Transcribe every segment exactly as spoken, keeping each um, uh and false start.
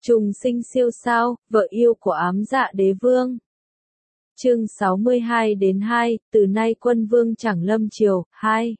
Trùng sinh siêu sao, vợ yêu của ám dạ đế vương. Chương sáu mươi hai đến hai, từ nay quân vương chẳng lâm triều, hai.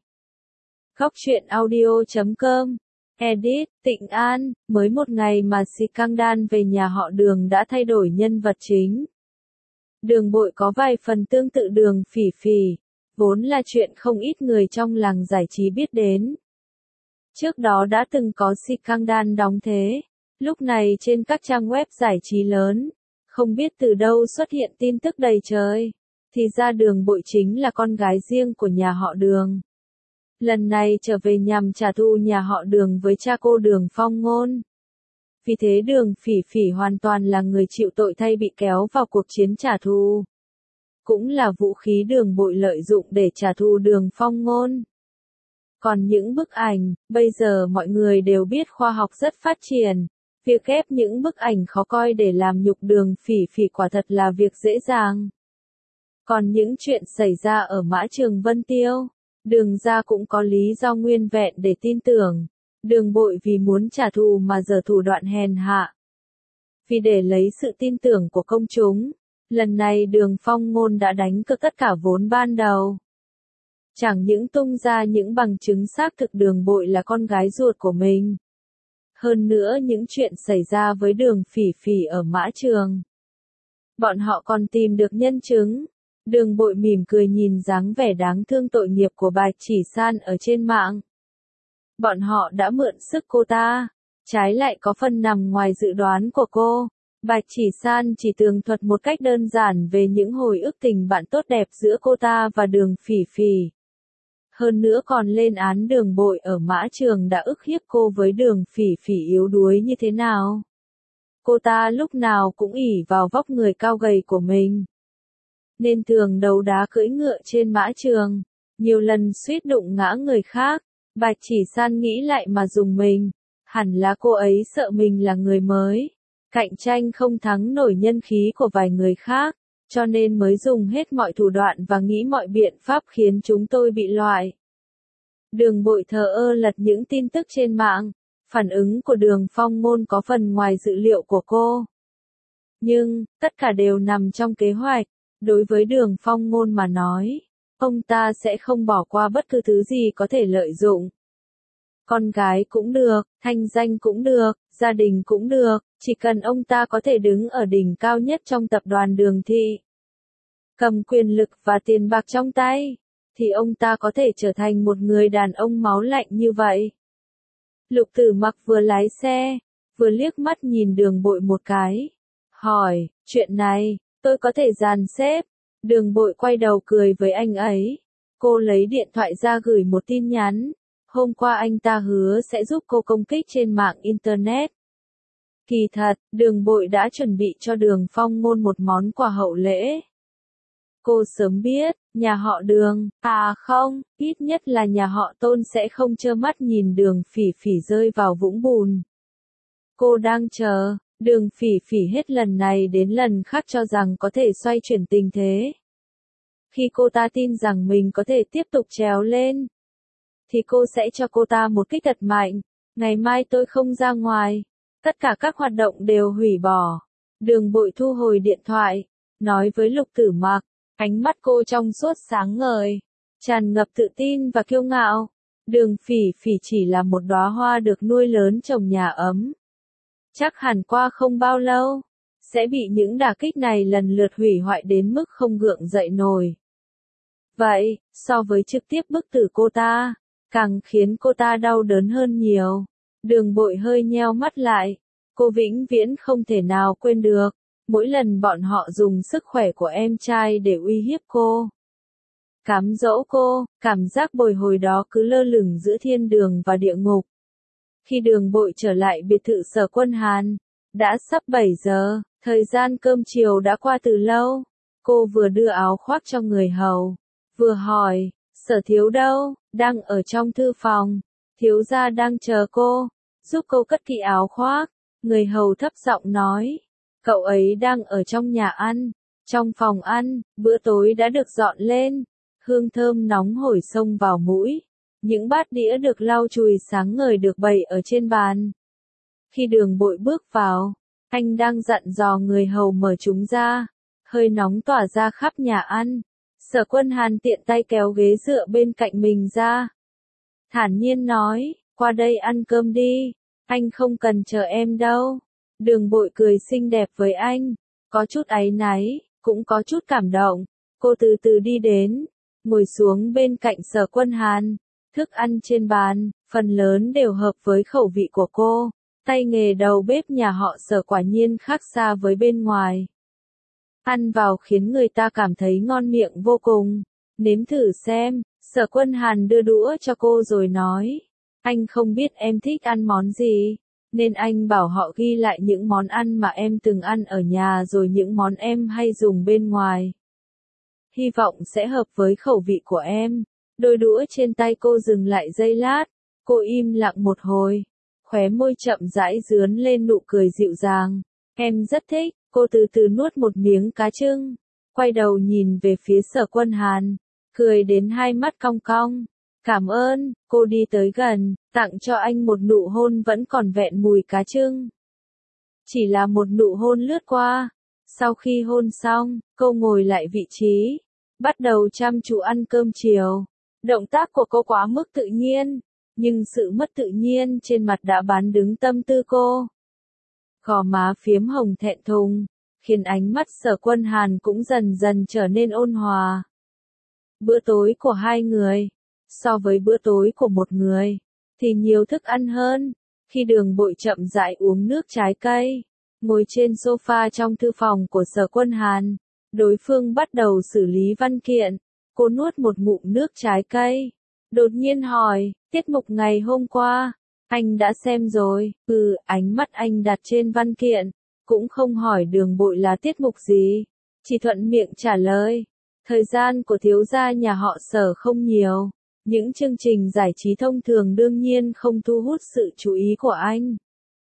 Góc truyện audio chấm com. Edit, Tịnh An, mới một ngày mà Skandal về nhà họ Đường đã thay đổi nhân vật chính. Đường Bội có vài phần tương tự Đường Phỉ Phỉ, vốn là chuyện không ít người trong làng giải trí biết đến. Trước đó đã từng có Skandal đóng thế, lúc này trên các trang web giải trí lớn, không biết từ đâu xuất hiện tin tức đầy trời, thì ra Đường Bội chính là con gái riêng của nhà họ Đường. Lần này trở về nhằm trả thù nhà họ Đường với cha cô Đường Phong Ngôn. Vì thế Đường Phỉ Phỉ hoàn toàn là người chịu tội thay bị kéo vào cuộc chiến trả thù. Cũng là vũ khí Đường Bội lợi dụng để trả thù Đường Phong Ngôn. Còn những bức ảnh, bây giờ mọi người đều biết khoa học rất phát triển. Việc ghép những bức ảnh khó coi để làm nhục Đường Phỉ Phỉ quả thật là việc dễ dàng. Còn những chuyện xảy ra ở Mã Trường Vân Tiêu, Đường gia cũng có lý do nguyên vẹn để tin tưởng. Đường Bội vì muốn trả thù mà giở thủ đoạn hèn hạ. Vì để lấy sự tin tưởng của công chúng, lần này Đường Phong Ngôn đã đánh cược tất cả vốn ban đầu. Chẳng những tung ra những bằng chứng xác thực Đường Bội là con gái ruột của mình. Hơn nữa những chuyện xảy ra với Đường Phỉ Phỉ ở Mã Trường. Bọn họ còn tìm được nhân chứng. Đường Bội mỉm cười nhìn dáng vẻ đáng thương tội nghiệp của Bạch Chỉ San ở trên mạng. Bọn họ đã mượn sức cô ta, trái lại có phần nằm ngoài dự đoán của cô. Bạch Chỉ San chỉ tường thuật một cách đơn giản về những hồi ức tình bạn tốt đẹp giữa cô ta và Đường Phỉ Phỉ. Hơn nữa còn lên án Đường Bội ở Mã Trường đã ức hiếp cô với Đường Phỉ Phỉ yếu đuối như thế nào. Cô ta lúc nào cũng ỷ vào vóc người cao gầy của mình, nên thường đấu đá cưỡi ngựa trên Mã Trường, nhiều lần suýt đụng ngã người khác. Bạch Chỉ San nghĩ lại mà rùng mình, hẳn là cô ấy sợ mình là người mới, cạnh tranh không thắng nổi nhân khí của vài người khác, cho nên mới dùng hết mọi thủ đoạn và nghĩ mọi biện pháp khiến chúng tôi bị loại. Đường Bội thờ ơ lật những tin tức trên mạng, phản ứng của Đường Phong Ngôn có phần ngoài dự liệu của cô. Nhưng, tất cả đều nằm trong kế hoạch. Đối với Đường Phong Ngôn mà nói, ông ta sẽ không bỏ qua bất cứ thứ gì có thể lợi dụng. Con gái cũng được, thanh danh cũng được, gia đình cũng được, chỉ cần ông ta có thể đứng ở đỉnh cao nhất trong tập đoàn Đường Thị, cầm quyền lực và tiền bạc trong tay, thì ông ta có thể trở thành một người đàn ông máu lạnh như vậy. Lục Tử Mặc vừa lái xe, vừa liếc mắt nhìn Đường Bội một cái, hỏi, chuyện này, tôi có thể dàn xếp. Đường Bội quay đầu cười với anh ấy. Cô lấy điện thoại ra gửi một tin nhắn. Hôm qua anh ta hứa sẽ giúp cô công kích trên mạng Internet. Kỳ thật, Đường Bội đã chuẩn bị cho Đường Phong Ngôn một món quà hậu lễ. Cô sớm biết, nhà họ Đường, à không, ít nhất là nhà họ Tôn sẽ không trơ mắt nhìn Đường Phỉ Phỉ rơi vào vũng bùn. Cô đang chờ. Đường Phỉ Phỉ hết lần này đến lần khác cho rằng có thể xoay chuyển tình thế. Khi cô ta tin rằng mình có thể tiếp tục trèo lên, thì cô sẽ cho cô ta một kích thật mạnh. Ngày mai tôi không ra ngoài. Tất cả các hoạt động đều hủy bỏ. Đường Bội thu hồi điện thoại, nói với Lục Tử Mặc, ánh mắt cô trong suốt sáng ngời, tràn ngập tự tin và kiêu ngạo. Đường Phỉ Phỉ chỉ là một đóa hoa được nuôi lớn trong nhà ấm. Chắc hẳn qua không bao lâu, sẽ bị những đả kích này lần lượt hủy hoại đến mức không gượng dậy nổi. Vậy, so với trực tiếp bức tử cô ta, càng khiến cô ta đau đớn hơn nhiều. Đường Bội hơi nheo mắt lại, cô vĩnh viễn không thể nào quên được, mỗi lần bọn họ dùng sức khỏe của em trai để uy hiếp cô, cám dỗ cô, cảm giác bồi hồi đó cứ lơ lửng giữa thiên đường và địa ngục. Khi Đường Bội trở lại biệt thự Sở Quân Hàn, đã sắp bảy giờ, thời gian cơm chiều đã qua từ lâu. Cô vừa đưa áo khoác cho người hầu, vừa hỏi, Sở thiếu đâu, đang ở trong thư phòng, thiếu gia đang chờ cô, giúp cô cất kỹ áo khoác. Người hầu thấp giọng nói, cậu ấy đang ở trong nhà ăn, trong phòng ăn, bữa tối đã được dọn lên, hương thơm nóng hổi xông vào mũi. Những bát đĩa được lau chùi sáng ngời được bày ở trên bàn. Khi Đường Bội bước vào, Anh đang dặn dò người hầu mở chúng ra. Hơi nóng tỏa ra khắp nhà ăn. Sở Quân Hàn tiện tay kéo ghế dựa bên cạnh mình ra. Thản nhiên nói, qua đây ăn cơm đi. Anh không cần chờ em đâu. Đường Bội cười xinh đẹp với anh. Có chút áy náy, cũng có chút cảm động. Cô từ từ đi đến, ngồi xuống bên cạnh Sở Quân Hàn. Thức ăn trên bàn, phần lớn đều hợp với khẩu vị của cô. Tay nghề đầu bếp nhà họ Sở quả nhiên khác xa với bên ngoài. Ăn vào khiến người ta cảm thấy ngon miệng vô cùng. Nếm thử xem, Sở Quân Hàn đưa đũa cho cô rồi nói. Anh không biết em thích ăn món gì, nên anh bảo họ ghi lại những món ăn mà em từng ăn ở nhà rồi những món em hay dùng bên ngoài. Hy vọng sẽ hợp với khẩu vị của em. Đôi đũa trên tay cô dừng lại giây lát. Cô im lặng một hồi. Khóe môi chậm rãi dướn lên nụ cười dịu dàng. Em rất thích. Cô từ từ nuốt một miếng cá trưng. Quay đầu nhìn về phía Sở Quân Hàn. Cười đến hai mắt cong cong. Cảm ơn. Cô đi tới gần, tặng cho anh một nụ hôn vẫn còn vẹn mùi cá trưng. Chỉ là một nụ hôn lướt qua. Sau khi hôn xong, cô ngồi lại vị trí. Bắt đầu chăm chú ăn cơm chiều. Động tác của cô quá mức tự nhiên. Nhưng sự mất tự nhiên trên mặt đã bán đứng tâm tư cô. Gò má phiếm hồng thẹn thùng, khiến ánh mắt Sở Quân Hàn cũng dần dần trở nên ôn hòa. Bữa tối của hai người, so với bữa tối của một người, thì nhiều thức ăn hơn. Khi Đường Bội chậm rãi uống nước trái cây, ngồi trên sofa trong thư phòng của Sở Quân Hàn, đối phương bắt đầu xử lý văn kiện. Cô nuốt một ngụm nước trái cây, đột nhiên hỏi, tiết mục ngày hôm qua, anh đã xem rồi? Ừ, ánh mắt anh đặt trên văn kiện, cũng không hỏi Đường Bội là tiết mục gì, chỉ thuận miệng trả lời. Thời gian của thiếu gia nhà họ Sở không nhiều, những chương trình giải trí thông thường đương nhiên không thu hút sự chú ý của anh.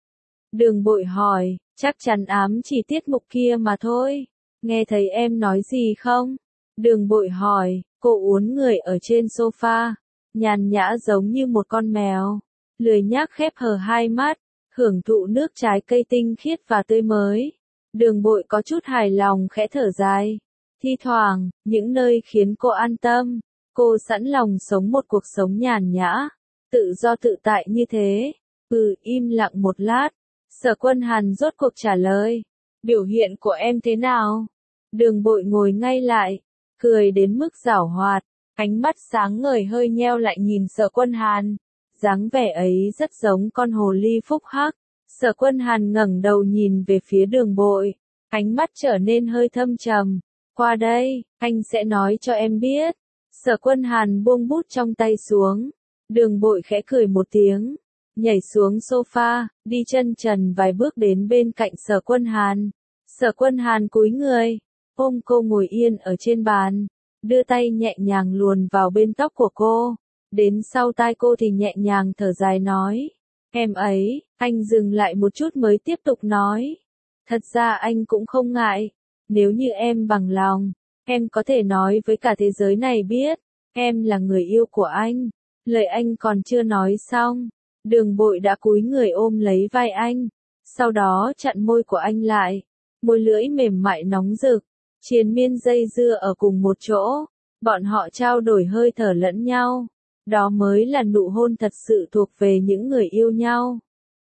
Đường Bội hỏi, chắc chắn ám chỉ tiết mục kia mà thôi, nghe thấy em nói gì không? Đường Bội hỏi, cô uốn người ở trên sofa, nhàn nhã giống như một con mèo, lười nhác khép hờ hai mắt, hưởng thụ nước trái cây tinh khiết và tươi mới. Đường Bội có chút hài lòng khẽ thở dài. Thi thoảng, những nơi khiến cô an tâm, cô sẵn lòng sống một cuộc sống nhàn nhã, tự do tự tại như thế. Ừ, im lặng một lát, Sở Quân Hàn rốt cuộc trả lời. Biểu hiện của em thế nào? Đường Bội ngồi ngay lại, cười đến mức giảo hoạt, ánh mắt sáng ngời hơi nheo lại nhìn Sở Quân Hàn. Dáng vẻ ấy rất giống con hồ ly phúc hắc. Sở Quân Hàn ngẩng đầu nhìn về phía Đường Bội, ánh mắt trở nên hơi thâm trầm. Qua đây, anh sẽ nói cho em biết. Sở Quân Hàn buông bút trong tay xuống. Đường Bội khẽ cười một tiếng, nhảy xuống sofa, đi chân trần vài bước đến bên cạnh Sở Quân Hàn. Sở Quân Hàn cúi người, ôm cô ngồi yên ở trên bàn, đưa tay nhẹ nhàng luồn vào bên tóc của cô. Đến sau tai cô thì nhẹ nhàng thở dài nói. Em ấy, anh dừng lại một chút mới tiếp tục nói. Thật ra anh cũng không ngại. Nếu như em bằng lòng, em có thể nói với cả thế giới này biết, em là người yêu của anh. Lời anh còn chưa nói xong, Đường Bội đã cúi người ôm lấy vai anh, sau đó chặn môi của anh lại, môi lưỡi mềm mại nóng rực, triền miên dây dưa ở cùng một chỗ, bọn họ trao đổi hơi thở lẫn nhau, đó mới là nụ hôn thật sự thuộc về những người yêu nhau.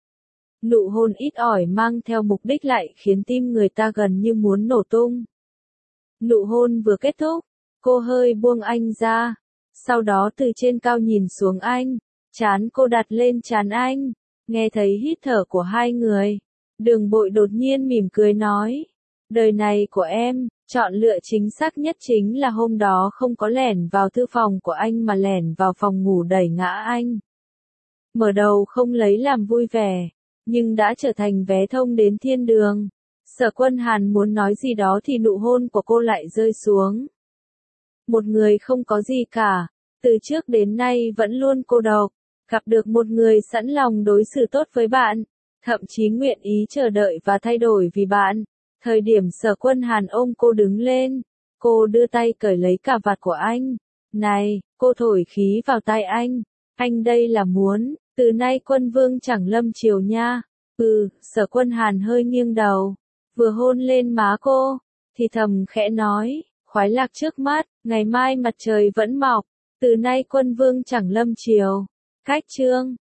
Nụ hôn ít ỏi mang theo mục đích lại khiến tim người ta gần như muốn nổ tung. Nụ hôn vừa kết thúc, cô hơi buông anh ra, sau đó từ trên cao nhìn xuống anh, trán cô đặt lên trán anh, nghe thấy hít thở của hai người. Đường Bội đột nhiên mỉm cười nói, đời này của em, chọn lựa chính xác nhất chính là hôm đó không có lẻn vào thư phòng của anh mà lẻn vào phòng ngủ đẩy ngã anh. Mở đầu không lấy làm vui vẻ, nhưng đã trở thành vé thông đến thiên đường. Sở Quân Hàn muốn nói gì đó thì nụ hôn của cô lại rơi xuống. Một người không có gì cả, từ trước đến nay vẫn luôn cô độc, gặp được một người sẵn lòng đối xử tốt với bạn, thậm chí nguyện ý chờ đợi và thay đổi vì bạn. Thời điểm Sở Quân Hàn ôm cô đứng lên, cô đưa tay cởi lấy cà vạt của anh. Này, cô thổi khí vào tai anh. Anh đây là muốn, từ nay quân vương chẳng lâm triều nha. Ừ, Sở Quân Hàn hơi nghiêng đầu, vừa hôn lên má cô, thì thầm khẽ nói, khoái lạc trước mắt, ngày mai mặt trời vẫn mọc, từ nay quân vương chẳng lâm chiều. Cách chương